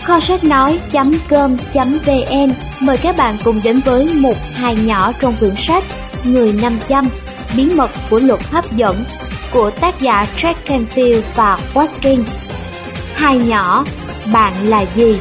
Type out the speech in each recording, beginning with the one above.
Kho sách nói.com.vn mời các bạn cùng đến với mục hài nhỏ trong quyển sách Người 500, bí mật của luật hấp dẫn của tác giả Jack Canfield và Watkin. Hài nhỏ, bạn là gì?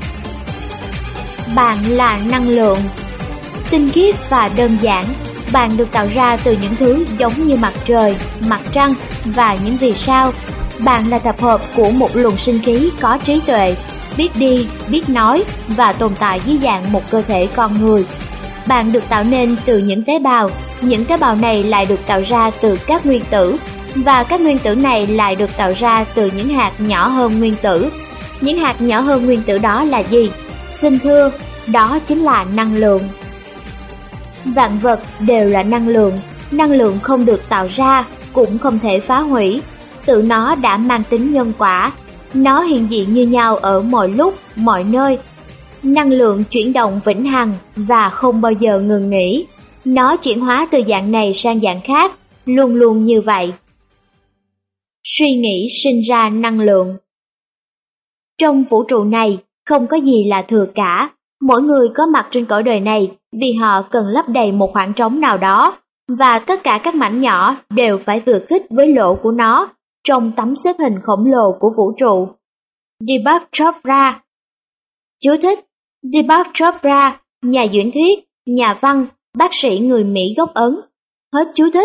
Bạn là năng lượng. Tinh khiết và đơn giản, bạn được tạo ra từ những thứ giống như mặt trời, mặt trăng và những vì sao. Bạn là tập hợp của một luồng sinh khí có trí tuệ, biết đi, biết nói và tồn tại dưới dạng một cơ thể con người. Bạn được tạo nên từ những tế bào này lại được tạo ra từ các nguyên tử, và các nguyên tử này lại được tạo ra từ những hạt nhỏ hơn nguyên tử. Những hạt nhỏ hơn nguyên tử đó là gì? Xin thưa, đó chính là năng lượng. Vạn vật đều là năng lượng không được tạo ra, cũng không thể phá hủy. Tự nó đã mang tính nhân quả, nó hiện diện như nhau ở mọi lúc, mọi nơi. Năng lượng chuyển động vĩnh hằng và không bao giờ ngừng nghỉ. Nó chuyển hóa từ dạng này sang dạng khác, luôn luôn như vậy. Suy nghĩ sinh ra năng lượng. Trong vũ trụ này, không có gì là thừa cả. Mỗi người có mặt trên cõi đời này vì họ cần lấp đầy một khoảng trống nào đó, và tất cả các mảnh nhỏ đều phải vừa khít với lỗ của nó trong tấm xếp hình khổng lồ của vũ trụ. Deepak Chopra. Chú thích: Deepak Chopra, nhà diễn thuyết, nhà văn, bác sĩ người Mỹ gốc Ấn. Hết chú thích.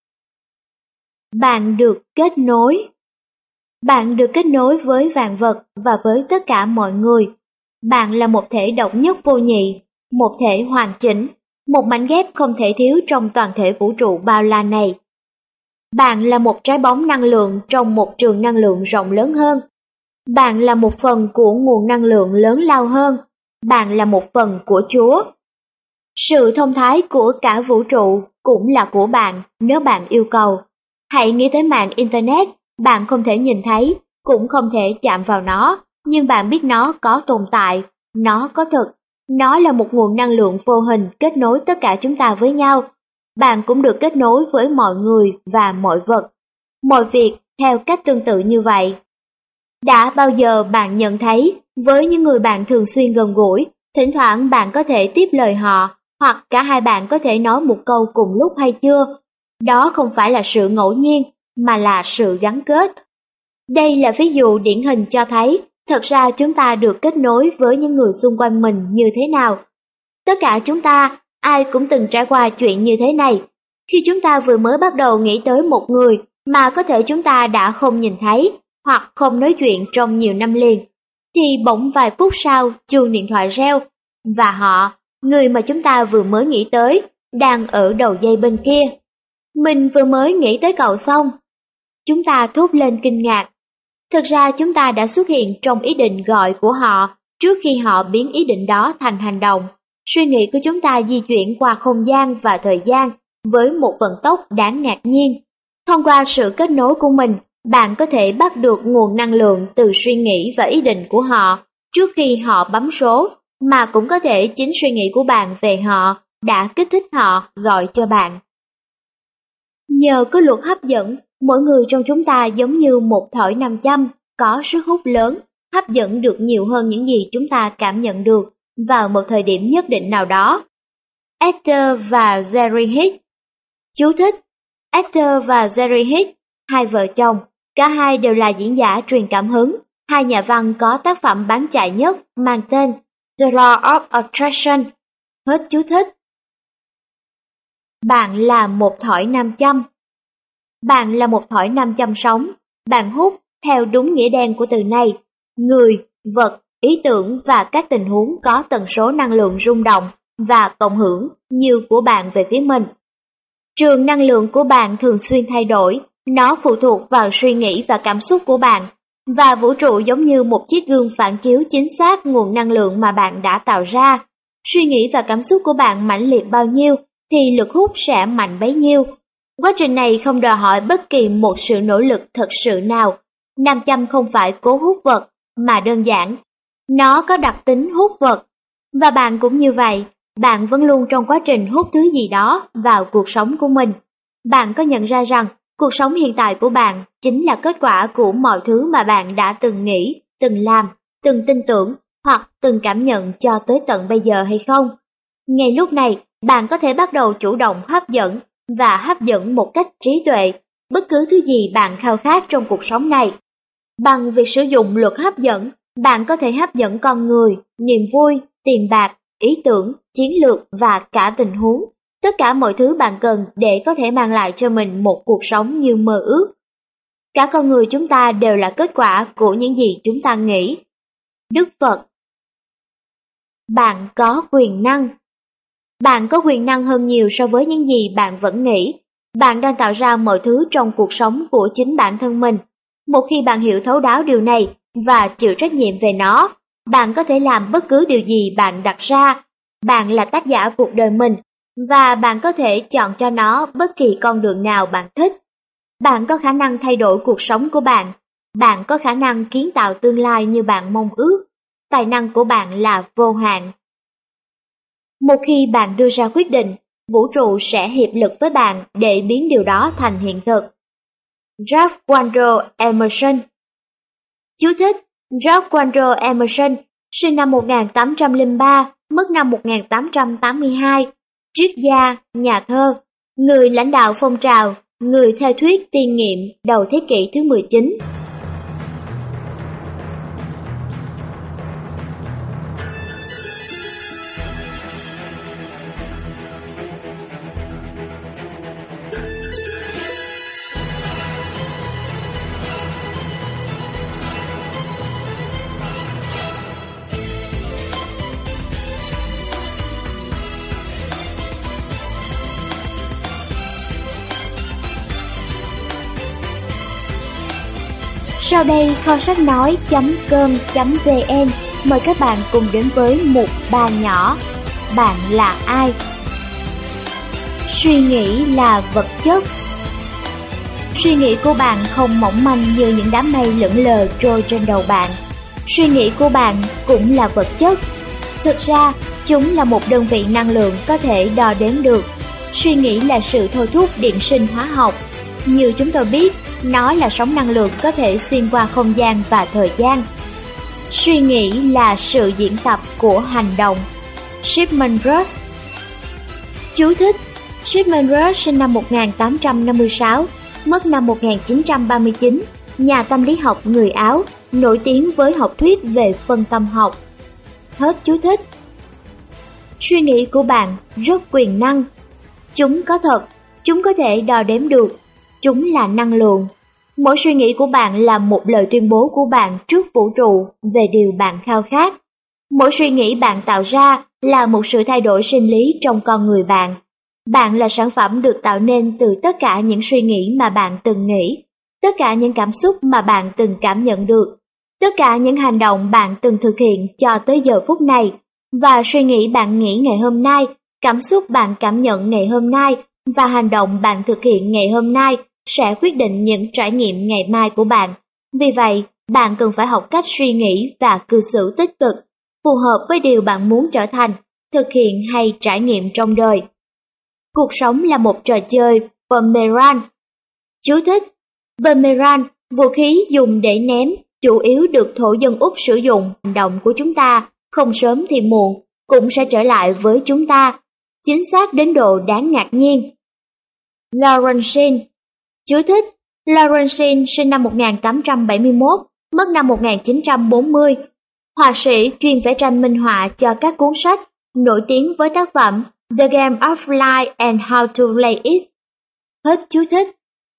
Bạn được kết nối. Bạn được kết nối với vạn vật và với tất cả mọi người. Bạn là một thể độc nhất vô nhị, một thể hoàn chỉnh, một mảnh ghép không thể thiếu trong toàn thể vũ trụ bao la này. Bạn là một trái bóng năng lượng trong một trường năng lượng rộng lớn hơn. Bạn là một phần của nguồn năng lượng lớn lao hơn. Bạn là một phần của Chúa. Sự thông thái của cả vũ trụ cũng là của bạn nếu bạn yêu cầu. Hãy nghĩ tới mạng Internet, bạn không thể nhìn thấy, cũng không thể chạm vào nó, nhưng bạn biết nó có tồn tại, nó có thực. Nó là một nguồn năng lượng vô hình kết nối tất cả chúng ta với nhau. Bạn cũng được kết nối với mọi người và mọi vật, mọi việc theo cách tương tự như vậy. Đã bao giờ bạn nhận thấy, với những người bạn thường xuyên gần gũi, thỉnh thoảng bạn có thể tiếp lời họ, hoặc cả hai bạn có thể nói một câu cùng lúc hay chưa? Đó không phải là sự ngẫu nhiên, mà là sự gắn kết. Đây là ví dụ điển hình cho thấy, thật ra chúng ta được kết nối với những người xung quanh mình như thế nào. Tất cả chúng ta, ai cũng từng trải qua chuyện như thế này. Khi chúng ta vừa mới bắt đầu nghĩ tới một người mà có thể chúng ta đã không nhìn thấy, hoặc không nói chuyện trong nhiều năm liền, thì bỗng vài phút sau chuông điện thoại reo, và họ, người mà chúng ta vừa mới nghĩ tới, đang ở đầu dây bên kia. Mình vừa mới nghĩ tới cậu xong. Chúng ta thốt lên kinh ngạc. Thực ra chúng ta đã xuất hiện trong ý định gọi của họ trước khi họ biến ý định đó thành hành động. Suy nghĩ của chúng ta di chuyển qua không gian và thời gian với một vận tốc đáng ngạc nhiên. Thông qua sự kết nối của mình, bạn có thể bắt được nguồn năng lượng từ suy nghĩ và ý định của họ trước khi họ bấm số, mà cũng có thể chính suy nghĩ của bạn về họ đã kích thích họ gọi cho bạn. Nhờ có luật hấp dẫn, mỗi người trong chúng ta giống như một thỏi nam châm, có sức hút lớn, hấp dẫn được nhiều hơn những gì chúng ta cảm nhận được vào một thời điểm nhất định nào đó. Esther và Jerry Hicks. Chú thích: Esther và Jerry Hicks, hai vợ chồng, cả hai đều là diễn giả truyền cảm hứng, hai nhà văn có tác phẩm bán chạy nhất mang tên The Law of Attraction. Hết chú thích. Bạn là một thỏi nam châm. Bạn là một thỏi nam châm sống. Bạn hút, theo đúng nghĩa đen của từ này, người, vật, ý tưởng và các tình huống có tần số năng lượng rung động và cộng hưởng như của bạn về phía mình. Trường năng lượng của bạn thường xuyên thay đổi, nó phụ thuộc vào suy nghĩ và cảm xúc của bạn, và vũ trụ giống như một chiếc gương phản chiếu chính xác nguồn năng lượng mà bạn đã tạo ra. Suy nghĩ và cảm xúc của bạn mãnh liệt bao nhiêu thì lực hút sẽ mạnh bấy nhiêu. Quá trình này không đòi hỏi bất kỳ một sự nỗ lực thật sự nào. Nam châm không phải cố hút vật, mà đơn giản, nó có đặc tính hút vật. Và bạn cũng như vậy, bạn vẫn luôn trong quá trình hút thứ gì đó vào cuộc sống của mình. Bạn có nhận ra rằng cuộc sống hiện tại của bạn chính là kết quả của mọi thứ mà bạn đã từng nghĩ, từng làm, từng tin tưởng hoặc từng cảm nhận cho tới tận bây giờ hay không. Ngay lúc này, bạn có thể bắt đầu chủ động hấp dẫn và hấp dẫn một cách trí tuệ bất cứ thứ gì bạn khao khát trong cuộc sống này. Bằng việc sử dụng luật hấp dẫn, bạn có thể hấp dẫn con người, niềm vui, tiền bạc, ý tưởng, chiến lược và cả tình huống. Tất cả mọi thứ bạn cần để có thể mang lại cho mình một cuộc sống như mơ ước. Cả con người chúng ta đều là kết quả của những gì chúng ta nghĩ. Đức Phật. Bạn có quyền năng. Bạn có quyền năng hơn nhiều so với những gì bạn vẫn nghĩ. Bạn đang tạo ra mọi thứ trong cuộc sống của chính bản thân mình. Một khi bạn hiểu thấu đáo điều này và chịu trách nhiệm về nó, bạn có thể làm bất cứ điều gì bạn đặt ra. Bạn là tác giả cuộc đời mình và bạn có thể chọn cho nó bất kỳ con đường nào bạn thích. Bạn có khả năng thay đổi cuộc sống của bạn. Bạn có khả năng kiến tạo tương lai như bạn mong ước. Tài năng của bạn là vô hạn. Một khi bạn đưa ra quyết định, vũ trụ sẽ hiệp lực với bạn để biến điều đó thành hiện thực. Ralph Waldo Emerson. Chú thích: Ralph Waldo Emerson, sinh năm 1803, mất năm 1882, triết gia, nhà thơ, người lãnh đạo phong trào, người theo thuyết tiên nghiệm đầu thế kỷ thứ 19. Sau đây kho sách nói.com.vn mời các bạn cùng đến với mục Ba nhỏ. Bạn là ai? Suy nghĩ là vật chất. Suy nghĩ của bạn không mỏng manh như những đám mây lững lờ trôi trên đầu bạn. Suy nghĩ của bạn cũng là vật chất. Thực ra, chúng là một đơn vị năng lượng có thể đo đếm được. Suy nghĩ là sự thôi thúc điện sinh hóa học. Như chúng tôi biết, nó là sóng năng lượng có thể xuyên qua không gian và thời gian. Suy nghĩ là sự diễn tập của hành động. Shipman Rush. Chú thích: Shipman Rush sinh năm 1856, mất năm 1939, nhà tâm lý học người Áo, nổi tiếng với học thuyết về phân tâm học. Hết chú thích. Suy nghĩ của bạn rất quyền năng. Chúng có thật, chúng có thể đo đếm được. Chúng là năng lượng. Mỗi suy nghĩ của bạn là một lời tuyên bố của bạn trước vũ trụ về điều bạn khao khát. Mỗi suy nghĩ bạn tạo ra là một sự thay đổi sinh lý trong con người bạn. Bạn là sản phẩm được tạo nên từ tất cả những suy nghĩ mà bạn từng nghĩ, tất cả những cảm xúc mà bạn từng cảm nhận được, tất cả những hành động bạn từng thực hiện cho tới giờ phút này, và suy nghĩ bạn nghĩ ngày hôm nay, cảm xúc bạn cảm nhận ngày hôm nay và hành động bạn thực hiện ngày hôm nay sẽ quyết định những trải nghiệm ngày mai của bạn. Vì vậy, bạn cần phải học cách suy nghĩ và cư xử tích cực, phù hợp với điều bạn muốn trở thành, thực hiện hay trải nghiệm trong đời. Cuộc sống là một trò chơi boomerang. Chú thích: Boomerang, vũ khí dùng để ném, chủ yếu được thổ dân Úc sử dụng. Hành động của chúng ta, không sớm thì muộn, cũng sẽ trở lại với chúng ta, chính xác đến độ đáng ngạc nhiên. Lawrence. Chú thích: Lawrence sinh năm 1871, mất năm 1940, họa sĩ chuyên vẽ tranh minh họa cho các cuốn sách, nổi tiếng với tác phẩm The Game of Life and How to Play It. Hết chú thích.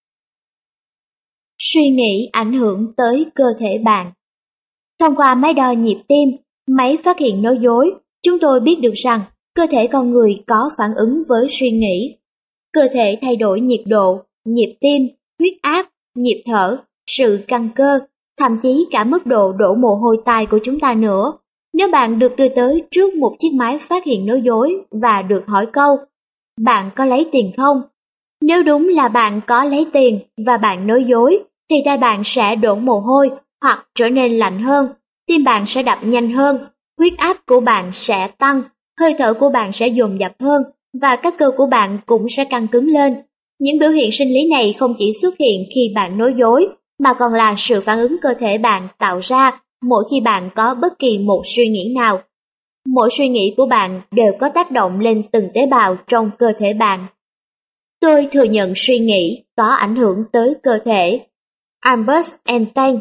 Suy nghĩ ảnh hưởng tới cơ thể bạn. Thông qua máy đo nhịp tim, máy phát hiện nói dối, chúng tôi biết được rằng cơ thể con người có phản ứng với suy nghĩ. Cơ thể thay đổi nhiệt độ, nhịp tim, huyết áp, nhịp thở, sự căng cơ, thậm chí cả mức độ đổ mồ hôi tai của chúng ta nữa. Nếu bạn được đưa tới trước một chiếc máy phát hiện nói dối và được hỏi câu, bạn có lấy tiền không? Nếu đúng là bạn có lấy tiền và bạn nói dối, thì tai bạn sẽ đổ mồ hôi hoặc trở nên lạnh hơn, tim bạn sẽ đập nhanh hơn, huyết áp của bạn sẽ tăng, hơi thở của bạn sẽ dồn dập hơn và các cơ của bạn cũng sẽ căng cứng lên. Những biểu hiện sinh lý này không chỉ xuất hiện khi bạn nói dối, mà còn là sự phản ứng cơ thể bạn tạo ra mỗi khi bạn có bất kỳ một suy nghĩ nào. Mỗi suy nghĩ của bạn đều có tác động lên từng tế bào trong cơ thể bạn. Tôi thừa nhận suy nghĩ có ảnh hưởng tới cơ thể. Albert Einstein.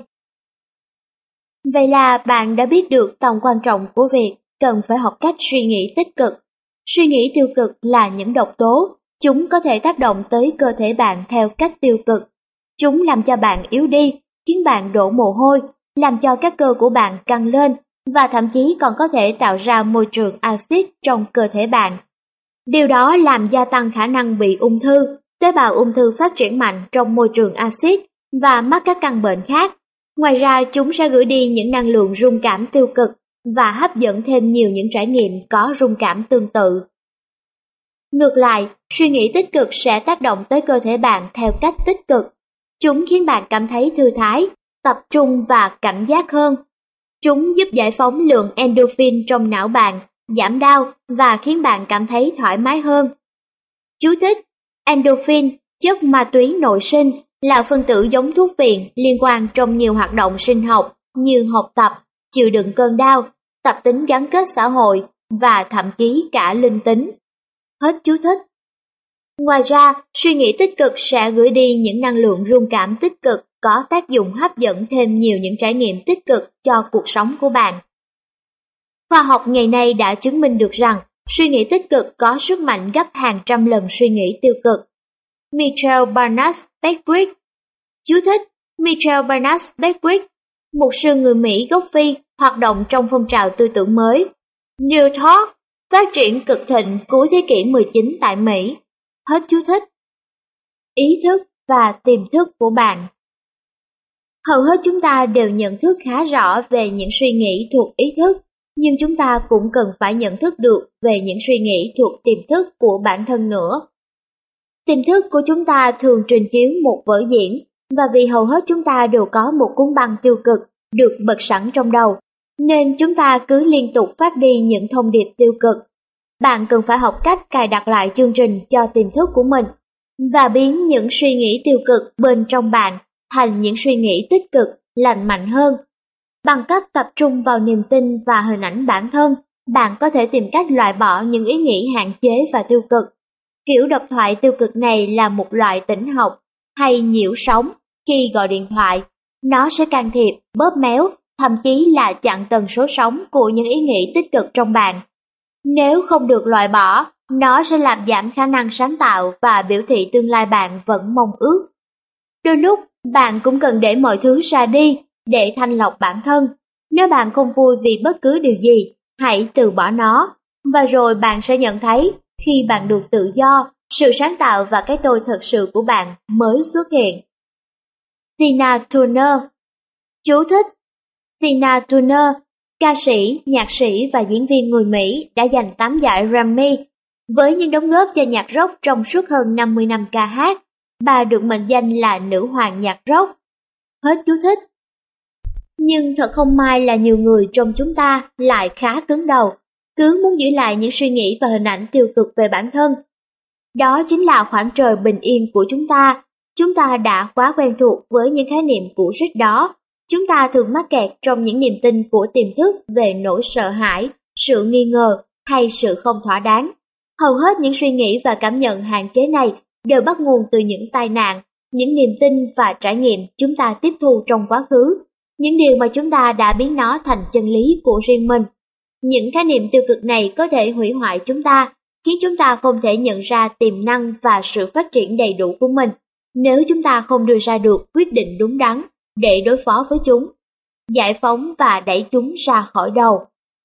Vậy là bạn đã biết được tầm quan trọng của việc cần phải học cách suy nghĩ tích cực. Suy nghĩ tiêu cực là những độc tố, chúng có thể tác động tới cơ thể bạn theo cách tiêu cực. Chúng làm cho bạn yếu đi, khiến bạn đổ mồ hôi, làm cho các cơ của bạn căng lên và thậm chí còn có thể tạo ra môi trường axit trong cơ thể bạn. Điều đó làm gia tăng khả năng bị ung thư, tế bào ung thư phát triển mạnh trong môi trường axit và mắc các căn bệnh khác. Ngoài ra, chúng sẽ gửi đi những năng lượng rung cảm tiêu cực và hấp dẫn thêm nhiều những trải nghiệm có rung cảm tương tự. Ngược lại, suy nghĩ tích cực sẽ tác động tới cơ thể bạn theo cách tích cực. Chúng khiến bạn cảm thấy thư thái, tập trung và cảnh giác hơn. Chúng giúp giải phóng lượng endorphin trong não bạn, giảm đau và khiến bạn cảm thấy thoải mái hơn. Chú thích: Endorphin, chất ma túy nội sinh, là phân tử giống thuốc phiện liên quan trong nhiều hoạt động sinh học như học tập, chịu đựng cơn đau, tập tính gắn kết xã hội và thậm chí cả linh tính. Hết chú thích. Ngoài ra, suy nghĩ tích cực sẽ gửi đi những năng lượng rung cảm tích cực có tác dụng hấp dẫn thêm nhiều những trải nghiệm tích cực cho cuộc sống của bạn. Khoa học ngày nay đã chứng minh được rằng suy nghĩ tích cực có sức mạnh gấp hàng trăm lần suy nghĩ tiêu cực. Michael Barnes-Beckwith. Chú thích: Michael Barnes-Beckwith, mục sư người Mỹ gốc Phi, hoạt động trong phong trào tư tưởng mới New Thought, phát triển cực thịnh cuối thế kỷ 19 tại Mỹ. Hết chú thích. Ý thức và tiềm thức của bạn. Hầu hết chúng ta đều nhận thức khá rõ về những suy nghĩ thuộc ý thức, nhưng chúng ta cũng cần phải nhận thức được về những suy nghĩ thuộc tiềm thức của bản thân nữa. Tiềm thức của chúng ta thường trình chiếu một vở diễn, và vì hầu hết chúng ta đều có một cuốn băng tiêu cực được bật sẵn trong đầu, nên chúng ta cứ liên tục phát đi những thông điệp tiêu cực. Bạn cần phải học cách cài đặt lại chương trình cho tiềm thức của mình và biến những suy nghĩ tiêu cực bên trong bạn thành những suy nghĩ tích cực, lành mạnh hơn. Bằng cách tập trung vào niềm tin và hình ảnh bản thân, bạn có thể tìm cách loại bỏ những ý nghĩ hạn chế và tiêu cực. Kiểu độc thoại tiêu cực này là một loại tĩnh học hay nhiễu sóng. Khi gọi điện thoại, nó sẽ can thiệp, bóp méo, thậm chí là chặn tần số sóng của những ý nghĩ tích cực trong bạn. Nếu không được loại bỏ, nó sẽ làm giảm khả năng sáng tạo và biểu thị tương lai bạn vẫn mong ước. Đôi lúc, bạn cũng cần để mọi thứ ra đi để thanh lọc bản thân. Nếu bạn không vui vì bất cứ điều gì, hãy từ bỏ nó. Và rồi bạn sẽ nhận thấy, khi bạn được tự do, sự sáng tạo và cái tôi thật sự của bạn mới xuất hiện. Tina Turner. Chú thích: Tina Turner, ca sĩ, nhạc sĩ và diễn viên người Mỹ, đã giành 8 giải Grammy. Với những đóng góp cho nhạc rock trong suốt hơn 50 năm ca hát, bà được mệnh danh là nữ hoàng nhạc rock. Hết chú thích. Nhưng thật không may là nhiều người trong chúng ta lại khá cứng đầu, cứ muốn giữ lại những suy nghĩ và hình ảnh tiêu cực về bản thân. Đó chính là khoảng trời bình yên của chúng ta. Chúng ta đã quá quen thuộc với những khái niệm cũ rích đó. Chúng ta thường mắc kẹt trong những niềm tin của tiềm thức về nỗi sợ hãi, sự nghi ngờ hay sự không thỏa đáng. Hầu hết những suy nghĩ và cảm nhận hạn chế này đều bắt nguồn từ những tai nạn, những niềm tin và trải nghiệm chúng ta tiếp thu trong quá khứ, những điều mà chúng ta đã biến nó thành chân lý của riêng mình. Những khái niệm tiêu cực này có thể hủy hoại chúng ta, khiến chúng ta không thể nhận ra tiềm năng và sự phát triển đầy đủ của mình, nếu chúng ta không đưa ra được quyết định đúng đắn để đối phó với chúng, giải phóng và đẩy chúng ra khỏi đầu.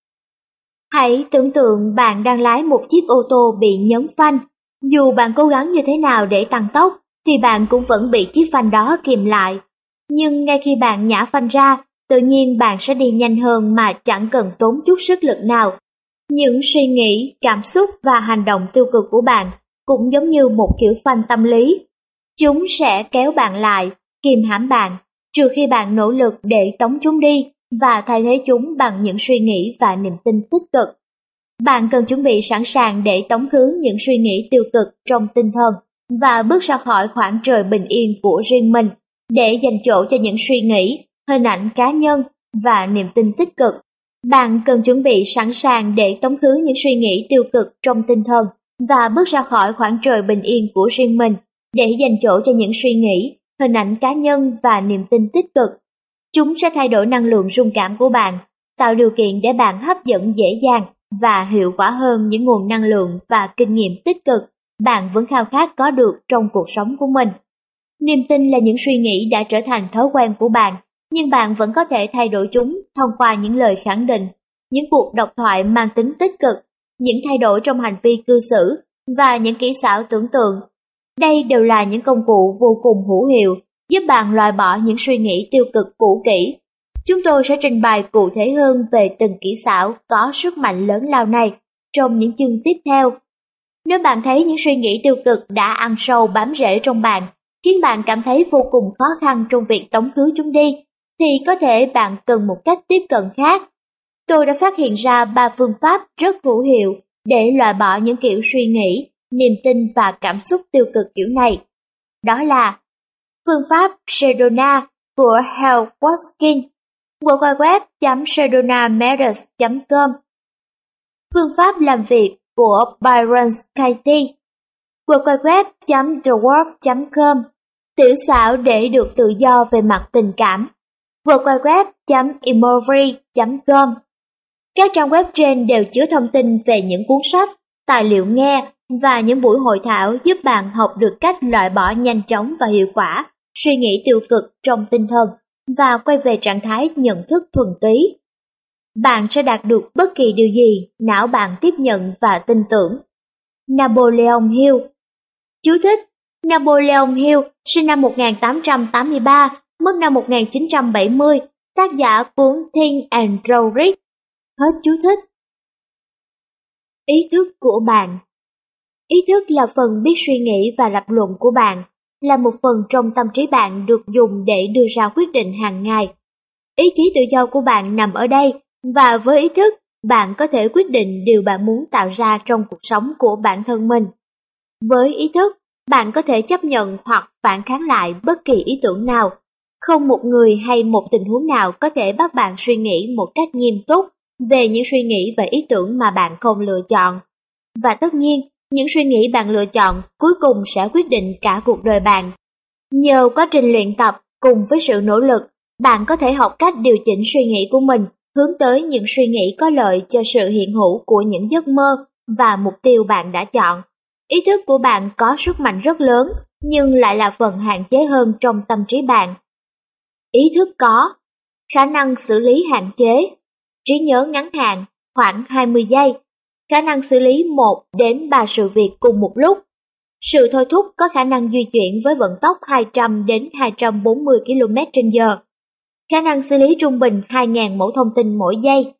Hãy tưởng tượng bạn đang lái một chiếc ô tô bị nhấn phanh. Dù bạn cố gắng như thế nào để tăng tốc, thì bạn cũng vẫn bị chiếc phanh đó kìm lại. Nhưng ngay khi bạn nhả phanh ra, tự nhiên bạn sẽ đi nhanh hơn mà chẳng cần tốn chút sức lực nào. Những suy nghĩ, cảm xúc và hành động tiêu cực của bạn cũng giống như một kiểu phanh tâm lý. Chúng sẽ kéo bạn lại, kìm hãm bạn, trừ khi bạn nỗ lực để tống chúng đi và thay thế chúng bằng những suy nghĩ và niềm tin tích cực. Bạn cần chuẩn bị sẵn sàng để tống khứ những suy nghĩ tiêu cực trong tinh thần và bước ra khỏi khoảng trời bình yên của riêng mình, để dành chỗ cho những suy nghĩ, hình ảnh cá nhân và niềm tin tích cực. Bạn cần chuẩn bị sẵn sàng để tống khứ những suy nghĩ tiêu cực trong tinh thần và bước ra khỏi khoảng trời bình yên của riêng mình để dành chỗ cho những suy nghĩ, hình ảnh cá nhân và niềm tin tích cực. Chúng sẽ thay đổi năng lượng rung cảm của bạn, tạo điều kiện để bạn hấp dẫn dễ dàng và hiệu quả hơn những nguồn năng lượng và kinh nghiệm tích cực bạn vẫn khao khát có được trong cuộc sống của mình. Niềm tin là những suy nghĩ đã trở thành thói quen của bạn, nhưng bạn vẫn có thể thay đổi chúng thông qua những lời khẳng định, những cuộc độc thoại mang tính tích cực, những thay đổi trong hành vi cư xử và những kỹ xảo tưởng tượng. Đây đều là những công cụ vô cùng hữu hiệu giúp bạn loại bỏ những suy nghĩ tiêu cực cũ kỹ. Chúng tôi sẽ trình bày cụ thể hơn về từng kỹ xảo có sức mạnh lớn lao này trong những chương tiếp theo. Nếu bạn thấy những suy nghĩ tiêu cực đã ăn sâu bám rễ trong bạn, khiến bạn cảm thấy vô cùng khó khăn trong việc tống khứ chúng đi, thì có thể bạn cần một cách tiếp cận khác. Tôi đã phát hiện ra 3 phương pháp rất hữu hiệu để loại bỏ những kiểu suy nghĩ, niềm tin và cảm xúc tiêu cực kiểu này. Đó là phương pháp Sedona của Hal Watkin, www.sedonamethods.com. Phương pháp làm việc của Byron Katie, www.thework.com. Tiểu xảo để được tự do về mặt tình cảm, www.emory.com. Các trang web trên đều chứa thông tin về những cuốn sách, tài liệu nghe và những buổi hội thảo giúp bạn học được cách loại bỏ nhanh chóng và hiệu quả suy nghĩ tiêu cực trong tinh thần và quay về trạng thái nhận thức thuần túy. Bạn sẽ đạt được bất kỳ điều gì não bạn tiếp nhận và tin tưởng. Napoleon Hill. Chú thích: Napoleon Hill sinh năm 1883, mất năm 1970, tác giả cuốn Think and Grow Rich. Hết chú thích. Ý thức của bạn. Ý thức là phần biết suy nghĩ và lập luận của bạn, là một phần trong tâm trí bạn được dùng để đưa ra quyết định hàng ngày. Ý chí tự do của bạn nằm ở đây, và với ý thức, bạn có thể quyết định điều bạn muốn tạo ra trong cuộc sống của bản thân mình. Với ý thức, bạn có thể chấp nhận hoặc phản kháng lại bất kỳ ý tưởng nào. Không một người hay một tình huống nào có thể bắt bạn suy nghĩ một cách nghiêm túc về những suy nghĩ và ý tưởng mà bạn không lựa chọn. Và tất nhiên, những suy nghĩ bạn lựa chọn cuối cùng sẽ quyết định cả cuộc đời bạn. Nhờ quá trình luyện tập cùng với sự nỗ lực, bạn có thể học cách điều chỉnh suy nghĩ của mình hướng tới những suy nghĩ có lợi cho sự hiện hữu của những giấc mơ và mục tiêu bạn đã chọn. Ý thức của bạn có sức mạnh rất lớn, nhưng lại là phần hạn chế hơn trong tâm trí bạn. Ý thức có khả năng xử lý hạn chế, trí nhớ ngắn hạn khoảng 20 giây, khả năng xử lý 1 đến 3 sự việc cùng một lúc. Sự thôi thúc có khả năng di chuyển với vận tốc 200 đến 240 km/h. Khả năng xử lý trung bình 2.000 mẫu thông tin mỗi giây.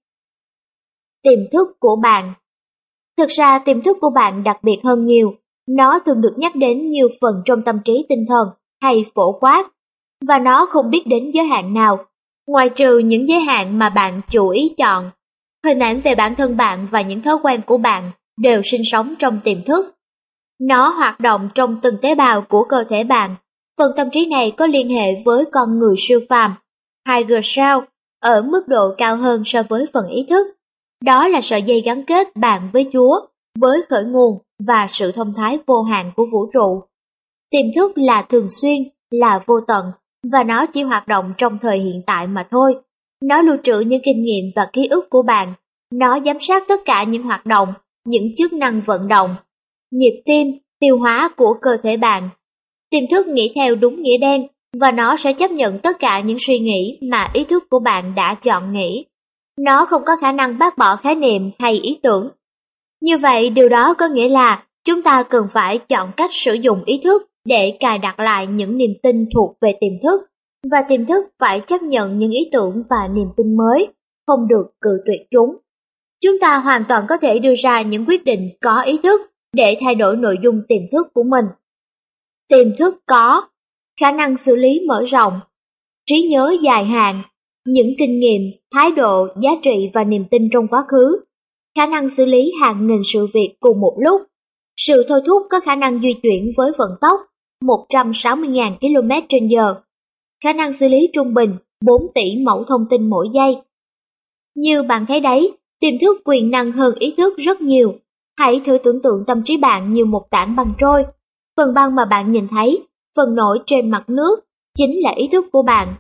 Tiềm thức của bạn. Thực ra tiềm thức của bạn đặc biệt hơn nhiều. Nó thường được nhắc đến nhiều phần trong tâm trí tinh thần hay phổ quát, và nó không biết đến giới hạn nào, ngoại trừ những giới hạn mà bạn chủ ý chọn. Hình ảnh về bản thân bạn và những thói quen của bạn đều sinh sống trong tiềm thức. Nó hoạt động trong từng tế bào của cơ thể bạn. Phần tâm trí này có liên hệ với con người siêu phàm, Higher Self, ở mức độ cao hơn so với phần ý thức. Đó là sợi dây gắn kết bạn với Chúa, với khởi nguồn và sự thông thái vô hạn của vũ trụ. Tiềm thức là thường xuyên, là vô tận, và nó chỉ hoạt động trong thời hiện tại mà thôi. Nó lưu trữ những kinh nghiệm và ký ức của bạn. Nó giám sát tất cả những hoạt động, những chức năng vận động, nhịp tim, tiêu hóa của cơ thể bạn. Tiềm thức nghĩ theo đúng nghĩa đen, và nó sẽ chấp nhận tất cả những suy nghĩ mà ý thức của bạn đã chọn nghĩ. Nó không có khả năng bác bỏ khái niệm hay ý tưởng. Như vậy, điều đó có nghĩa là chúng ta cần phải chọn cách sử dụng ý thức để cài đặt lại những niềm tin thuộc về tiềm thức, và tiềm thức phải chấp nhận những ý tưởng và niềm tin mới, không được cự tuyệt chúng. Chúng ta hoàn toàn có thể đưa ra những quyết định có ý thức để thay đổi nội dung tiềm thức của mình. Tiềm thức có khả năng xử lý mở rộng, trí nhớ dài hạn, những kinh nghiệm, thái độ, giá trị và niềm tin trong quá khứ, khả năng xử lý hàng nghìn sự việc cùng một lúc, sự thôi thúc có khả năng di chuyển với vận tốc 160.000 km/h, khả năng xử lý trung bình 4 tỷ mẫu thông tin mỗi giây. Như bạn thấy đấy, tiềm thức quyền năng hơn ý thức rất nhiều. Hãy thử tưởng tượng tâm trí bạn như một tảng băng trôi. Phần băng mà bạn nhìn thấy, phần nổi trên mặt nước, chính là ý thức của bạn.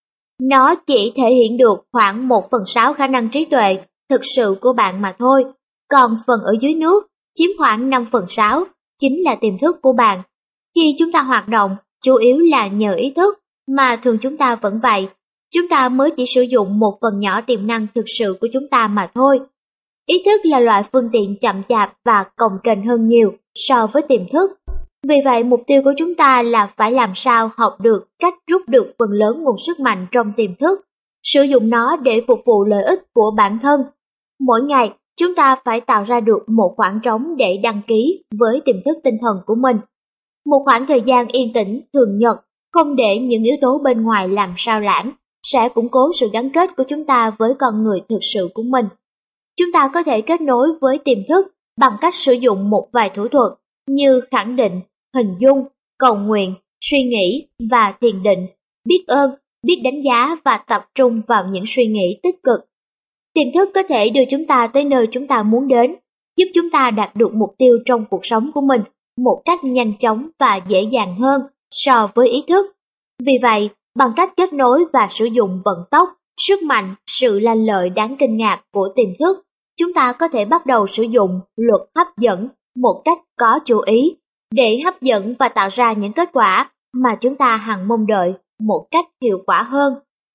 Nó chỉ thể hiện được khoảng 1/6 khả năng trí tuệ thực sự của bạn mà thôi, còn phần ở dưới nước chiếm khoảng 5/6, chính là tiềm thức của bạn. Khi chúng ta hoạt động, chủ yếu là nhờ ý thức, mà thường chúng ta vẫn vậy. Chúng ta mới chỉ sử dụng một phần nhỏ tiềm năng thực sự của chúng ta mà thôi. Ý thức là loại phương tiện chậm chạp và cồng kềnh hơn nhiều so với tiềm thức. Vì vậy, mục tiêu của chúng ta là phải làm sao học được cách rút được phần lớn nguồn sức mạnh trong tiềm thức, sử dụng nó để phục vụ lợi ích của bản thân. Mỗi ngày, chúng ta phải tạo ra được một khoảng trống để đăng ký với tiềm thức tinh thần của mình. Một khoảng thời gian yên tĩnh thường nhật, không để những yếu tố bên ngoài làm sao lãng, sẽ củng cố sự gắn kết của chúng ta với con người thực sự của mình. Chúng ta có thể kết nối với tiềm thức bằng cách sử dụng một vài thủ thuật như khẳng định, hình dung, cầu nguyện, suy nghĩ và thiền định, biết ơn, biết đánh giá và tập trung vào những suy nghĩ tích cực. Tiềm thức có thể đưa chúng ta tới nơi chúng ta muốn đến, giúp chúng ta đạt được mục tiêu trong cuộc sống của mình một cách nhanh chóng và dễ dàng hơn so với ý thức. Vì vậy, bằng cách kết nối và sử dụng vận tốc, sức mạnh, sự lanh lợi đáng kinh ngạc của tiềm thức, chúng ta có thể bắt đầu sử dụng luật hấp dẫn một cách có chú ý để hấp dẫn và tạo ra những kết quả mà chúng ta hằng mong đợi một cách hiệu quả hơn.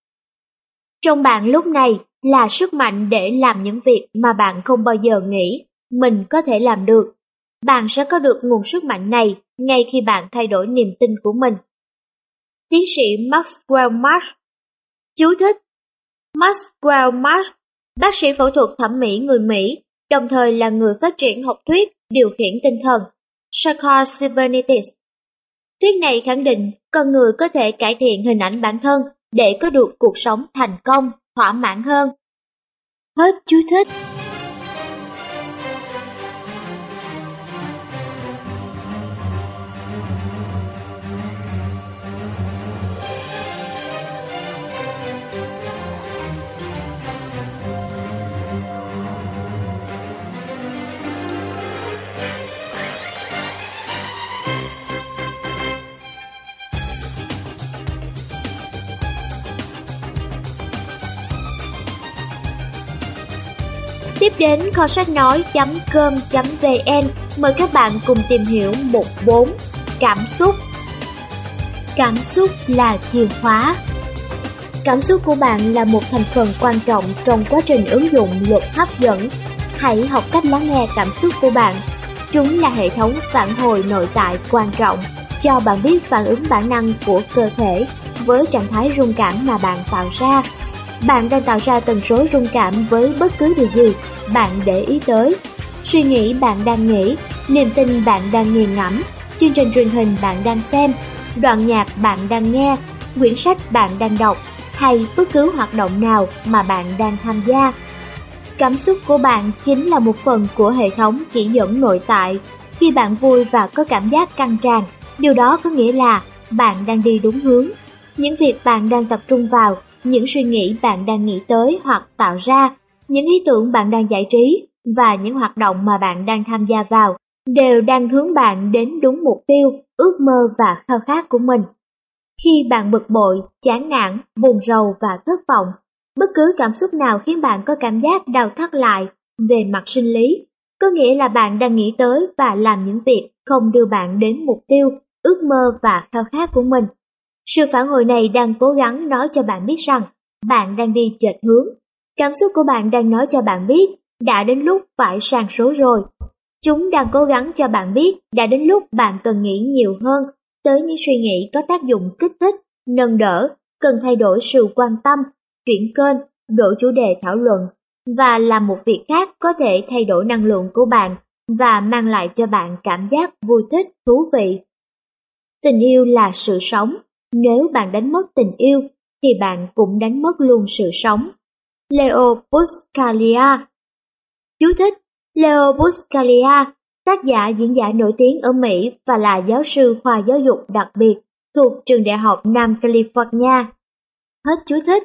Trong bạn lúc này là sức mạnh để làm những việc mà bạn không bao giờ nghĩ mình có thể làm được. Bạn sẽ có được nguồn sức mạnh này ngay khi bạn thay đổi niềm tin của mình. Tiến sĩ Maxwell Maltz. Chú thích: Maxwell Maltz, bác sĩ phẫu thuật thẩm mỹ người Mỹ, đồng thời là người phát triển học thuyết điều khiển tinh thần Psycho-Cybernetics. Thuyết này khẳng định con người có thể cải thiện hình ảnh bản thân để có được cuộc sống thành công, thỏa mãn hơn. Hết chú thích. Tiếp đến kho sách nói.com.vn, mời các bạn cùng tìm hiểu mục 4. Cảm xúc. Cảm xúc là chìa khóa. Cảm xúc của bạn là một thành phần quan trọng trong quá trình ứng dụng luật hấp dẫn. Hãy học cách lắng nghe cảm xúc của bạn. Chúng là hệ thống phản hồi nội tại quan trọng, cho bạn biết phản ứng bản năng của cơ thể với trạng thái rung cảm mà bạn tạo ra. Bạn đang tạo ra tần số rung cảm với bất cứ điều gì bạn để ý tới. Suy nghĩ bạn đang nghĩ, niềm tin bạn đang nghiền ngẫm, chương trình truyền hình bạn đang xem, đoạn nhạc bạn đang nghe, quyển sách bạn đang đọc, hay bất cứ hoạt động nào mà bạn đang tham gia. Cảm xúc của bạn chính là một phần của hệ thống chỉ dẫn nội tại. Khi bạn vui và có cảm giác căng tràn, điều đó có nghĩa là bạn đang đi đúng hướng. Những việc bạn đang tập trung vào, những suy nghĩ bạn đang nghĩ tới hoặc tạo ra, những ý tưởng bạn đang giải trí và những hoạt động mà bạn đang tham gia vào đều đang hướng bạn đến đúng mục tiêu, ước mơ và khao khát của mình. Khi bạn bực bội, chán nản, buồn rầu và thất vọng, bất cứ cảm xúc nào khiến bạn có cảm giác đau thắt lại về mặt sinh lý, có nghĩa là bạn đang nghĩ tới và làm những việc không đưa bạn đến mục tiêu, ước mơ và khao khát của mình. Sự phản hồi này đang cố gắng nói cho bạn biết rằng bạn đang đi chệch hướng. Cảm xúc của bạn đang nói cho bạn biết đã đến lúc phải sang số rồi. Chúng đang cố gắng cho bạn biết đã đến lúc bạn cần nghĩ nhiều hơn tới những suy nghĩ có tác dụng kích thích, nâng đỡ, cần thay đổi sự quan tâm, chuyển kênh, đổi chủ đề thảo luận và làm một việc khác có thể thay đổi năng lượng của bạn và mang lại cho bạn cảm giác vui thích, thú vị. Tình yêu là sự sống. Nếu bạn đánh mất tình yêu, thì bạn cũng đánh mất luôn sự sống. Leo Buscaglia. Chú thích: Leo Buscaglia, tác giả diễn giả nổi tiếng ở Mỹ và là giáo sư khoa giáo dục đặc biệt thuộc trường đại học Nam California. Hết chú thích.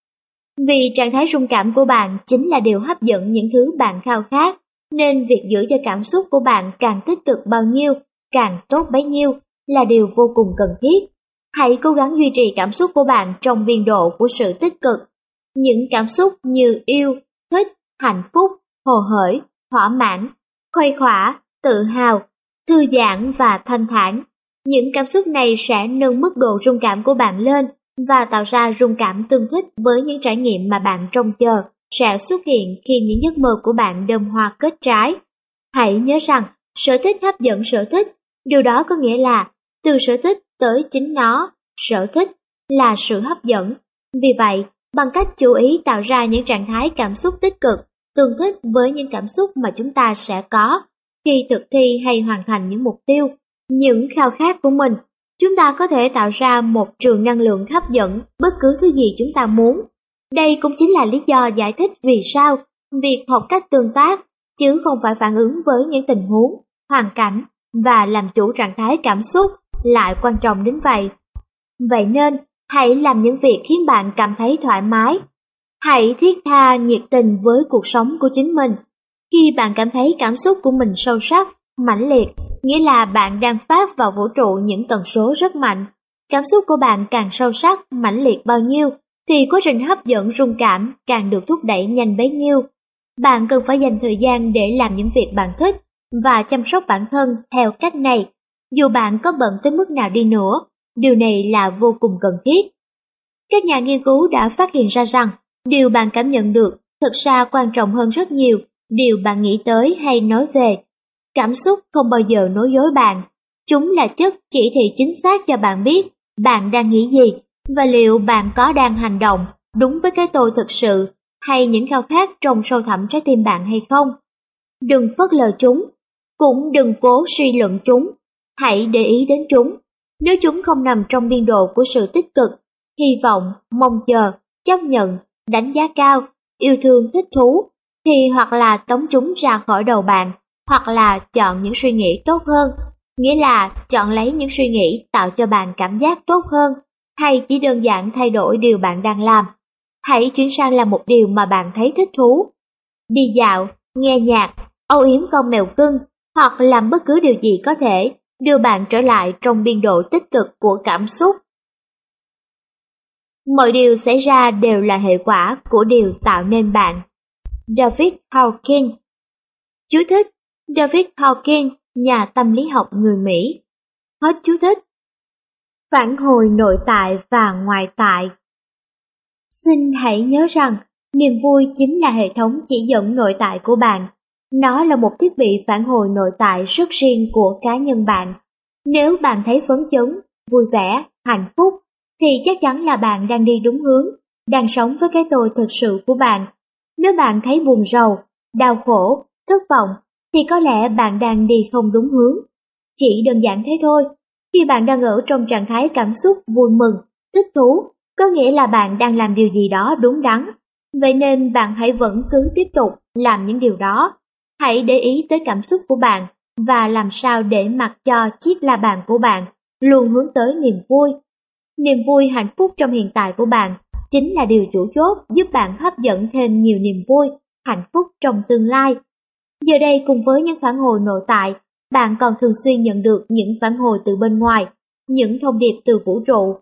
Vì trạng thái rung cảm của bạn chính là điều hấp dẫn những thứ bạn khao khát, nên việc giữ cho cảm xúc của bạn càng tích cực bao nhiêu, càng tốt bấy nhiêu là điều vô cùng cần thiết. Hãy cố gắng duy trì cảm xúc của bạn trong biên độ của sự tích cực. Những cảm xúc như yêu, thích, hạnh phúc, hồ hởi, thỏa mãn, khuây khỏa, tự hào, thư giãn và thanh thản. Những cảm xúc này sẽ nâng mức độ rung cảm của bạn lên và tạo ra rung cảm tương thích với những trải nghiệm mà bạn trông chờ sẽ xuất hiện khi những giấc mơ của bạn đơm hoa kết trái. Hãy nhớ rằng, sở thích hấp dẫn sở thích, điều đó có nghĩa là từ sở thích tới chính nó, sở thích là sự hấp dẫn. Vì vậy, bằng cách chú ý tạo ra những trạng thái cảm xúc tích cực, tương thích với những cảm xúc mà chúng ta sẽ có khi thực thi hay hoàn thành những mục tiêu, những khao khát của mình, chúng ta có thể tạo ra một trường năng lượng hấp dẫn bất cứ thứ gì chúng ta muốn. Đây cũng chính là lý do giải thích vì sao việc học cách tương tác, chứ không phải phản ứng với những tình huống, hoàn cảnh và làm chủ trạng thái cảm xúc lại quan trọng đến vậy. Vậy nên, hãy làm những việc khiến bạn cảm thấy thoải mái. Hãy thiết tha nhiệt tình với cuộc sống của chính mình. Khi bạn cảm thấy cảm xúc của mình sâu sắc, mãnh liệt, nghĩa là bạn đang phát vào vũ trụ những tần số rất mạnh. Cảm xúc của bạn càng sâu sắc, mãnh liệt bao nhiêu, thì quá trình hấp dẫn rung cảm càng được thúc đẩy nhanh bấy nhiêu. Bạn cần phải dành thời gian để làm những việc bạn thích và chăm sóc bản thân theo cách này. Dù bạn có bận tới mức nào đi nữa, điều này là vô cùng cần thiết. Các nhà nghiên cứu đã phát hiện ra rằng, điều bạn cảm nhận được thực ra quan trọng hơn rất nhiều điều bạn nghĩ tới hay nói về. Cảm xúc không bao giờ nói dối bạn. Chúng là chất chỉ thị chính xác cho bạn biết bạn đang nghĩ gì và liệu bạn có đang hành động đúng với cái tôi thực sự hay những khao khát trong sâu thẳm trái tim bạn hay không. Đừng phớt lờ chúng, cũng đừng cố suy luận chúng. Hãy để ý đến chúng. Nếu chúng không nằm trong biên độ của sự tích cực, hy vọng, mong chờ, chấp nhận, đánh giá cao, yêu thương, thích thú, thì hoặc là tống chúng ra khỏi đầu bạn, hoặc là chọn những suy nghĩ tốt hơn, nghĩa là chọn lấy những suy nghĩ tạo cho bạn cảm giác tốt hơn, hay chỉ đơn giản thay đổi điều bạn đang làm. Hãy chuyển sang làm một điều mà bạn thấy thích thú. Đi dạo, nghe nhạc, âu yếm con mèo cưng, hoặc làm bất cứ điều gì có thể đưa bạn trở lại trong biên độ tích cực của cảm xúc. Mọi điều xảy ra đều là hệ quả của điều tạo nên bạn. David Hawkins. Chú thích: David Hawkins, nhà tâm lý học người Mỹ. Hết chú thích. Phản hồi nội tại và ngoại tại. Xin hãy nhớ rằng, niềm vui chính là hệ thống chỉ dẫn nội tại của bạn. Nó là một thiết bị phản hồi nội tại rất riêng của cá nhân bạn. Nếu bạn thấy phấn chấn, vui vẻ, hạnh phúc, thì chắc chắn là bạn đang đi đúng hướng, đang sống với cái tôi thực sự của bạn. Nếu bạn thấy buồn rầu, đau khổ, thất vọng, thì có lẽ bạn đang đi không đúng hướng. Chỉ đơn giản thế thôi. Khi bạn đang ở trong trạng thái cảm xúc vui mừng, thích thú, có nghĩa là bạn đang làm điều gì đó đúng đắn. Vậy nên bạn hãy vẫn cứ tiếp tục làm những điều đó. Hãy để ý tới cảm xúc của bạn và làm sao để mặc cho chiếc la bàn của bạn luôn hướng tới niềm vui. Niềm vui hạnh phúc trong hiện tại của bạn chính là điều chủ chốt giúp bạn hấp dẫn thêm nhiều niềm vui, hạnh phúc trong tương lai. Giờ đây cùng với những phản hồi nội tại, bạn còn thường xuyên nhận được những phản hồi từ bên ngoài, những thông điệp từ vũ trụ.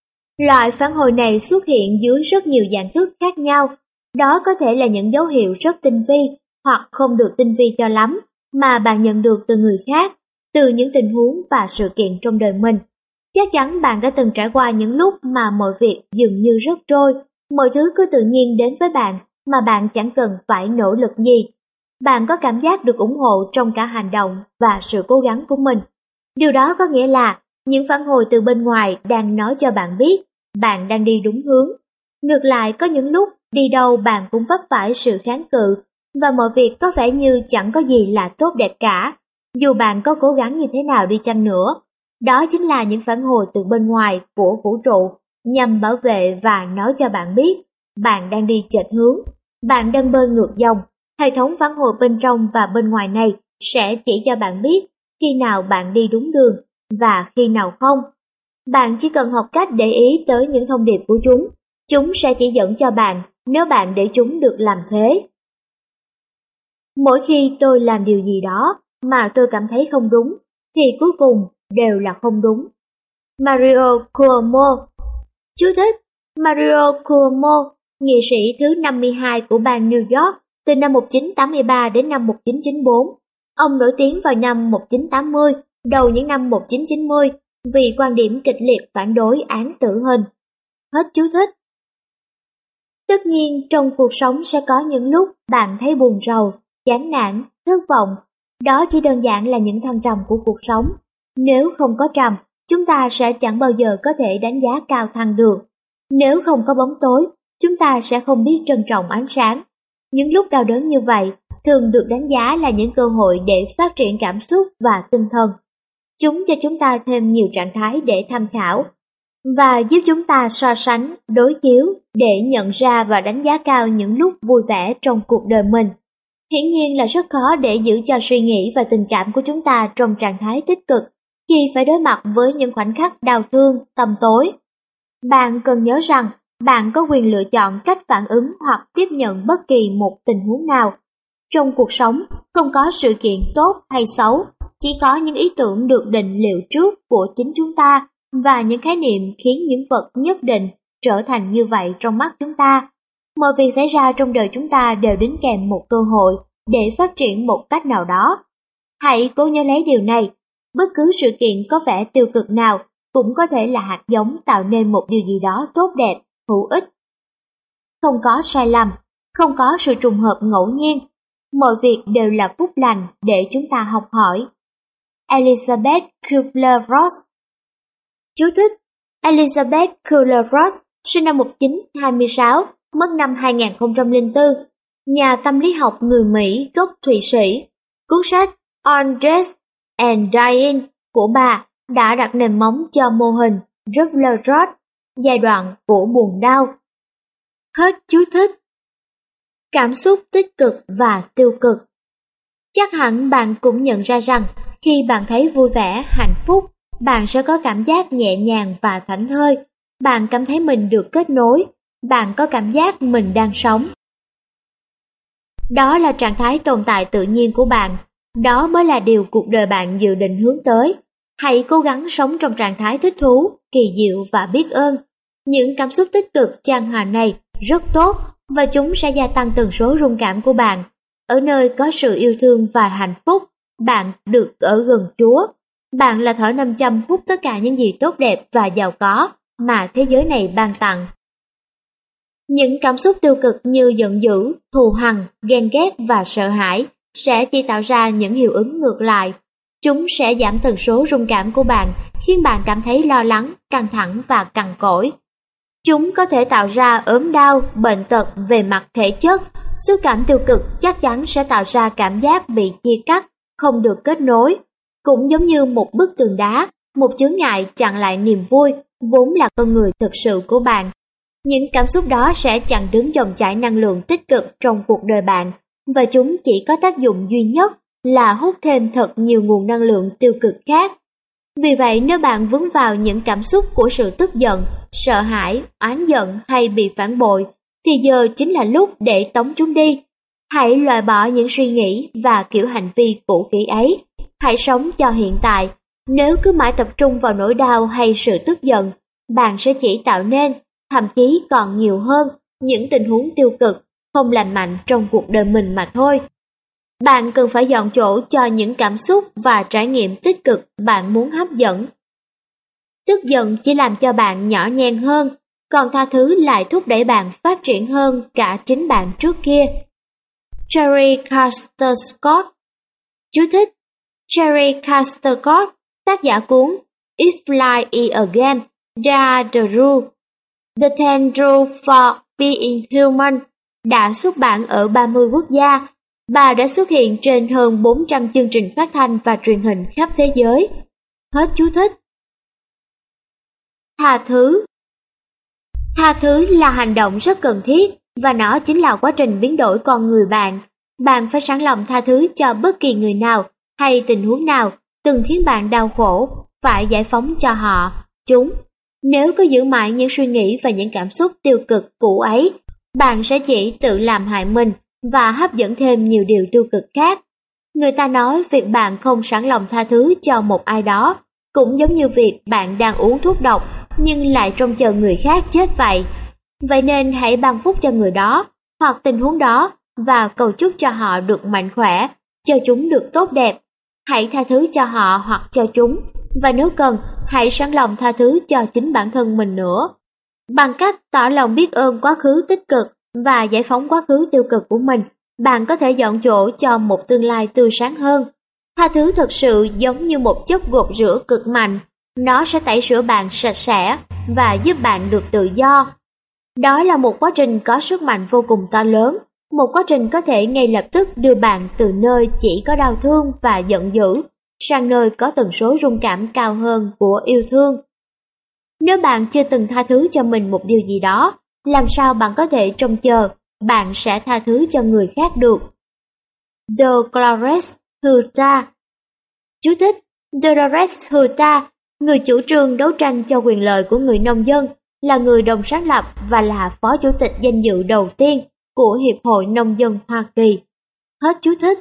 Loại phản hồi này xuất hiện dưới rất nhiều dạng thức khác nhau. Đó có thể là những dấu hiệu rất tinh vi hoặc không được tinh vi cho lắm mà bạn nhận được từ người khác, từ những tình huống và sự kiện trong đời mình. Chắc chắn bạn đã từng trải qua những lúc mà mọi việc dường như rất trôi, mọi thứ cứ tự nhiên đến với bạn mà bạn chẳng cần phải nỗ lực gì. Bạn có cảm giác được ủng hộ trong cả hành động và sự cố gắng của mình. Điều đó có nghĩa là những phản hồi từ bên ngoài đang nói cho bạn biết bạn đang đi đúng hướng. Ngược lại, có những lúc đi đâu bạn cũng vấp phải sự kháng cự và mọi việc có vẻ như chẳng có gì là tốt đẹp cả, dù bạn có cố gắng như thế nào đi chăng nữa. Đó chính là những phản hồi từ bên ngoài của vũ trụ nhằm bảo vệ và nói cho bạn biết bạn đang đi chệch hướng, bạn đang bơi ngược dòng. Hệ thống phản hồi bên trong và bên ngoài này sẽ chỉ cho bạn biết khi nào bạn đi đúng đường và khi nào không. Bạn chỉ cần học cách để ý tới những thông điệp của chúng, Chúng sẽ chỉ dẫn cho bạn nếu bạn để chúng được làm thế. Mỗi khi tôi làm điều gì đó mà tôi cảm thấy không đúng, thì cuối cùng đều là không đúng. Mario Cuomo. Chú thích: Mario Cuomo, nghị sĩ thứ 52 của bang New York từ năm 1983 đến năm 1994. Ông nổi tiếng vào năm 1980, đầu những năm 1990 vì quan điểm kịch liệt phản đối án tử hình. Hết chú thích. Tất nhiên, trong cuộc sống sẽ có những lúc bạn thấy buồn rầu, chán nản, thất vọng. Đó chỉ đơn giản là những thăng trầm của cuộc sống. Nếu không có trầm, chúng ta sẽ chẳng bao giờ có thể đánh giá cao thăng được. Nếu không có bóng tối, chúng ta sẽ không biết trân trọng ánh sáng. Những lúc đau đớn như vậy thường được đánh giá là những cơ hội để phát triển cảm xúc và tinh thần. Chúng cho chúng ta thêm nhiều trạng thái để tham khảo và giúp chúng ta so sánh, đối chiếu để nhận ra và đánh giá cao những lúc vui vẻ trong cuộc đời mình. Hiển nhiên là rất khó để giữ cho suy nghĩ và tình cảm của chúng ta trong trạng thái tích cực khi phải đối mặt với những khoảnh khắc đau thương, tăm tối. Bạn cần nhớ rằng bạn có quyền lựa chọn cách phản ứng hoặc tiếp nhận bất kỳ một tình huống nào. Trong cuộc sống, không có sự kiện tốt hay xấu, chỉ có những ý tưởng được định liệu trước của chính chúng ta và những khái niệm khiến những vật nhất định trở thành như vậy trong mắt chúng ta. Mọi việc xảy ra trong đời chúng ta đều đính kèm một cơ hội để phát triển một cách nào đó. Hãy cố nhớ lấy điều này, bất cứ sự kiện có vẻ tiêu cực nào cũng có thể là hạt giống tạo nên một điều gì đó tốt đẹp, hữu ích. Không có sai lầm, không có sự trùng hợp ngẫu nhiên, mọi việc đều là phúc lành để chúng ta học hỏi. Elizabeth Kubler-Ross. Chú thích: Elizabeth Kubler-Ross, sinh năm 1926, mất năm 2004, nhà tâm lý học người Mỹ gốc Thụy Sĩ. Cuốn sách On Death and Dying của bà đã đặt nền móng cho mô hình Kubler-Ross, giai đoạn của buồn đau. Hết chú thích. Cảm xúc tích cực và tiêu cực. Chắc hẳn bạn cũng nhận ra rằng khi bạn thấy vui vẻ, hạnh phúc, bạn sẽ có cảm giác nhẹ nhàng và thảnh thơi. Bạn cảm thấy mình được kết nối, bạn có cảm giác mình đang sống. Đó là trạng thái tồn tại tự nhiên của bạn. Đó mới là điều cuộc đời bạn dự định hướng tới. Hãy cố gắng sống trong trạng thái thích thú, kỳ diệu và biết ơn. Những cảm xúc tích cực chan hòa này rất tốt và chúng sẽ gia tăng tần số rung cảm của bạn. Ở nơi có sự yêu thương và hạnh phúc, bạn được ở gần Chúa. Bạn là thỏi nam châm hút tất cả những gì tốt đẹp và giàu có mà thế giới này ban tặng. Những cảm xúc tiêu cực như giận dữ, thù hằn, ghen ghét và sợ hãi sẽ chỉ tạo ra những hiệu ứng ngược lại. Chúng sẽ giảm tần số rung cảm của bạn, khiến bạn cảm thấy lo lắng, căng thẳng và cằn cỗi. Chúng có thể tạo ra ốm đau, bệnh tật về mặt thể chất. Xúc cảm tiêu cực chắc chắn sẽ tạo ra cảm giác bị chia cắt, không được kết nối. Cũng giống như một bức tường đá, một chướng ngại chặn lại niềm vui, vốn là con người thực sự của bạn. Những cảm xúc đó sẽ chặn đứng dòng chảy năng lượng tích cực trong cuộc đời bạn, và chúng chỉ có tác dụng duy nhất là hút thêm thật nhiều nguồn năng lượng tiêu cực khác. Vì vậy, nếu bạn vướng vào những cảm xúc của sự tức giận, sợ hãi, oán giận hay bị phản bội, thì giờ chính là lúc để tống chúng đi. Hãy loại bỏ những suy nghĩ và kiểu hành vi cũ kỹ ấy. Hãy sống cho hiện tại. Nếu cứ mãi tập trung vào nỗi đau hay sự tức giận, bạn sẽ chỉ tạo nên, thậm chí còn nhiều hơn, những tình huống tiêu cực, không lành mạnh trong cuộc đời mình mà thôi. Bạn cần phải dọn chỗ cho những cảm xúc và trải nghiệm tích cực bạn muốn hấp dẫn. Tức giận chỉ làm cho bạn nhỏ nhen hơn, còn tha thứ lại thúc đẩy bạn phát triển hơn cả chính bạn trước kia. Jerry Carter Scott. Chú thích: Jerry Carter Scott, tác giả cuốn If Life is a Game, There Are the Rules, The 10 Rules for Being Human, đã xuất bản ở 30 quốc gia. Bà đã xuất hiện trên hơn 400 chương trình phát thanh và truyền hình khắp thế giới. Hết chú thích. Tha thứ. Tha thứ là hành động rất cần thiết và nó chính là quá trình biến đổi con người bạn. Bạn phải sẵn lòng tha thứ cho bất kỳ người nào hay tình huống nào từng khiến bạn đau khổ, phải giải phóng cho họ, chúng. Nếu cứ giữ mãi những suy nghĩ và những cảm xúc tiêu cực cũ ấy, bạn sẽ chỉ tự làm hại mình và hấp dẫn thêm nhiều điều tiêu cực khác. Người ta nói việc bạn không sẵn lòng tha thứ cho một ai đó cũng giống như việc bạn đang uống thuốc độc nhưng lại trông chờ người khác chết vậy. Vậy nên hãy ban phúc cho người đó hoặc tình huống đó và cầu chúc cho họ được mạnh khỏe, cho chúng được tốt đẹp. Hãy tha thứ cho họ hoặc cho chúng, và nếu cần, hãy sẵn lòng tha thứ cho chính bản thân mình nữa. Bằng cách tỏ lòng biết ơn quá khứ tích cực và giải phóng quá khứ tiêu cực của mình, bạn có thể dọn chỗ cho một tương lai tươi sáng hơn. Tha thứ thực sự giống như một chất gột rửa cực mạnh, nó sẽ tẩy rửa bạn sạch sẽ và giúp bạn được tự do. Đó là một quá trình có sức mạnh vô cùng to lớn, một quá trình có thể ngay lập tức đưa bạn từ nơi chỉ có đau thương và giận dữ sang nơi có tần số rung cảm cao hơn của yêu thương. Nếu bạn chưa từng tha thứ cho mình một điều gì đó, làm sao bạn có thể trông chờ bạn sẽ tha thứ cho người khác được? Dolores Huerta. Chú thích: Dolores Huerta, người chủ trương đấu tranh cho quyền lợi của người nông dân, là người đồng sáng lập và là phó chủ tịch danh dự đầu tiên của Hiệp hội Nông dân Hoa Kỳ. Hết chú thích.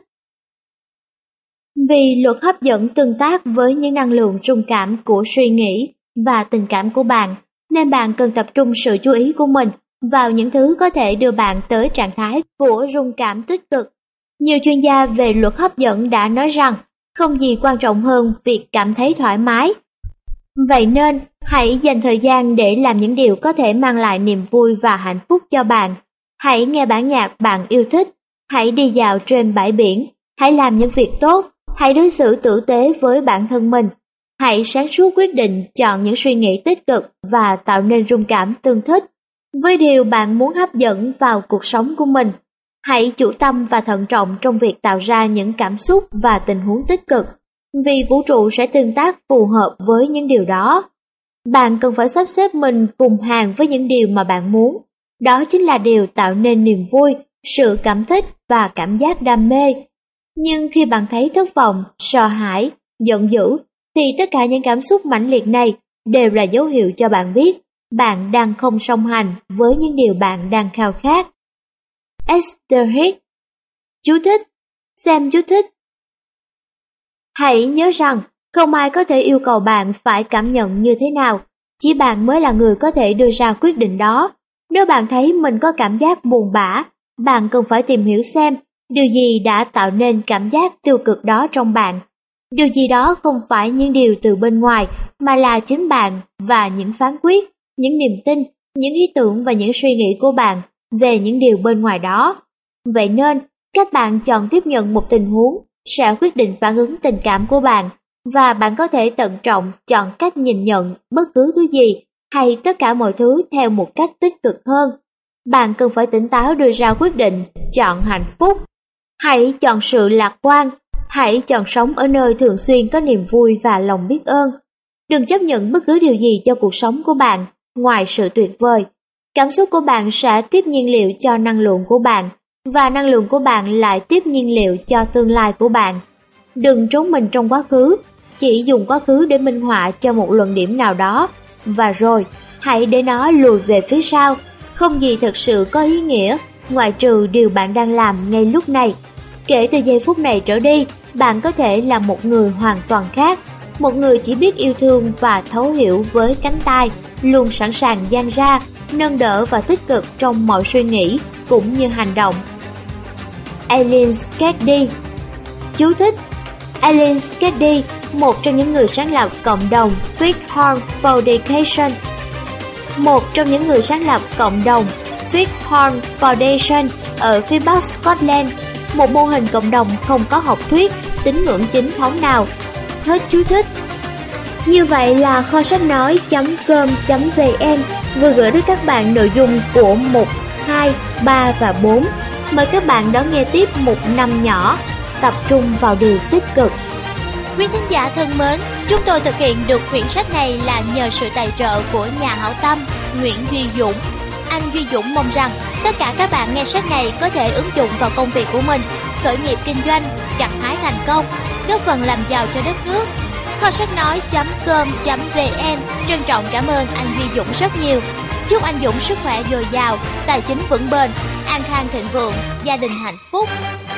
Vì luật hấp dẫn tương tác với những năng lượng rung cảm của suy nghĩ và tình cảm của bạn, nên bạn cần tập trung sự chú ý của mình vào những thứ có thể đưa bạn tới trạng thái của rung cảm tích cực. Nhiều chuyên gia về luật hấp dẫn đã nói rằng không gì quan trọng hơn việc cảm thấy thoải mái. Vậy nên, hãy dành thời gian để làm những điều có thể mang lại niềm vui và hạnh phúc cho bạn. Hãy nghe bản nhạc bạn yêu thích, hãy đi dạo trên bãi biển, hãy làm những việc tốt, hãy đối xử tử tế với bản thân mình. Hãy sáng suốt quyết định chọn những suy nghĩ tích cực và tạo nên rung cảm tương thích với điều bạn muốn hấp dẫn vào cuộc sống của mình. Hãy chủ tâm và thận trọng trong việc tạo ra những cảm xúc và tình huống tích cực, vì vũ trụ sẽ tương tác phù hợp với những điều đó. Bạn cần phải sắp xếp mình cùng hàng với những điều mà bạn muốn. Đó chính là điều tạo nên niềm vui, sự cảm thích và cảm giác đam mê. Nhưng khi bạn thấy thất vọng, sợ hãi, giận dữ, thì tất cả những cảm xúc mãnh liệt này đều là dấu hiệu cho bạn biết bạn đang không song hành với những điều bạn đang khao khát. Esther Hicks. Chú thích: xem chú thích. Hãy nhớ rằng không ai có thể yêu cầu bạn phải cảm nhận như thế nào, chỉ bạn mới là người có thể đưa ra quyết định đó. Nếu bạn thấy mình có cảm giác buồn bã, bạn cần phải tìm hiểu xem điều gì đã tạo nên cảm giác tiêu cực đó trong bạn. Điều gì đó không phải những điều từ bên ngoài, mà là chính bạn và những phán quyết, những niềm tin, những ý tưởng và những suy nghĩ của bạn về những điều bên ngoài đó. Vậy nên, cách bạn chọn tiếp nhận một tình huống sẽ quyết định phản ứng tình cảm của bạn, và bạn có thể tận trọng chọn cách nhìn nhận bất cứ thứ gì hay tất cả mọi thứ theo một cách tích cực hơn. Bạn cần phải tỉnh táo đưa ra quyết định chọn hạnh phúc. Hãy chọn sự lạc quan, hãy chọn sống ở nơi thường xuyên có niềm vui và lòng biết ơn. Đừng chấp nhận bất cứ điều gì cho cuộc sống của bạn ngoài sự tuyệt vời. Cảm xúc của bạn sẽ tiếp nhiên liệu cho năng lượng của bạn, và năng lượng của bạn lại tiếp nhiên liệu cho tương lai của bạn. Đừng trốn mình trong quá khứ, chỉ dùng quá khứ để minh họa cho một luận điểm nào đó, và rồi hãy để nó lùi về phía sau. Không gì thực sự có ý nghĩa ngoại trừ điều bạn đang làm ngay lúc này. Kể từ giây phút này trở đi, bạn có thể là một người hoàn toàn khác, một người chỉ biết yêu thương và thấu hiểu với cánh tay, luôn sẵn sàng dang ra, nâng đỡ và tích cực trong mọi suy nghĩ cũng như hành động. Eileen Sketty. Chú thích: Eileen Sketty, một trong những người sáng lập cộng đồng Fifth Foundation. Fifth Foundation ở phía bắc Scotland, một mô hình cộng đồng không có học thuyết, tín ngưỡng chính thống nào. Hết chú thích. Như vậy là kho sách nói.com.vn vừa gửi đến các bạn nội dung của mục 2, 3 và 4. Mời các bạn đón nghe tiếp mục 5 nhỏ, tập trung vào điều tích cực. Quý thính giả thân mến, chúng tôi thực hiện được quyển sách này là nhờ sự tài trợ của nhà hảo tâm Nguyễn Duy Dũng. Anh Duy Dũng mong rằng tất cả các bạn nghe sách này có thể ứng dụng vào công việc của mình, khởi nghiệp kinh doanh, gặt hái thành công, góp phần làm giàu cho đất nước. Kho sách nói.com.vn trân trọng cảm ơn anh Duy Dũng rất nhiều. Chúc anh Dũng sức khỏe dồi dào, tài chính vững bền, an khang thịnh vượng, gia đình hạnh phúc.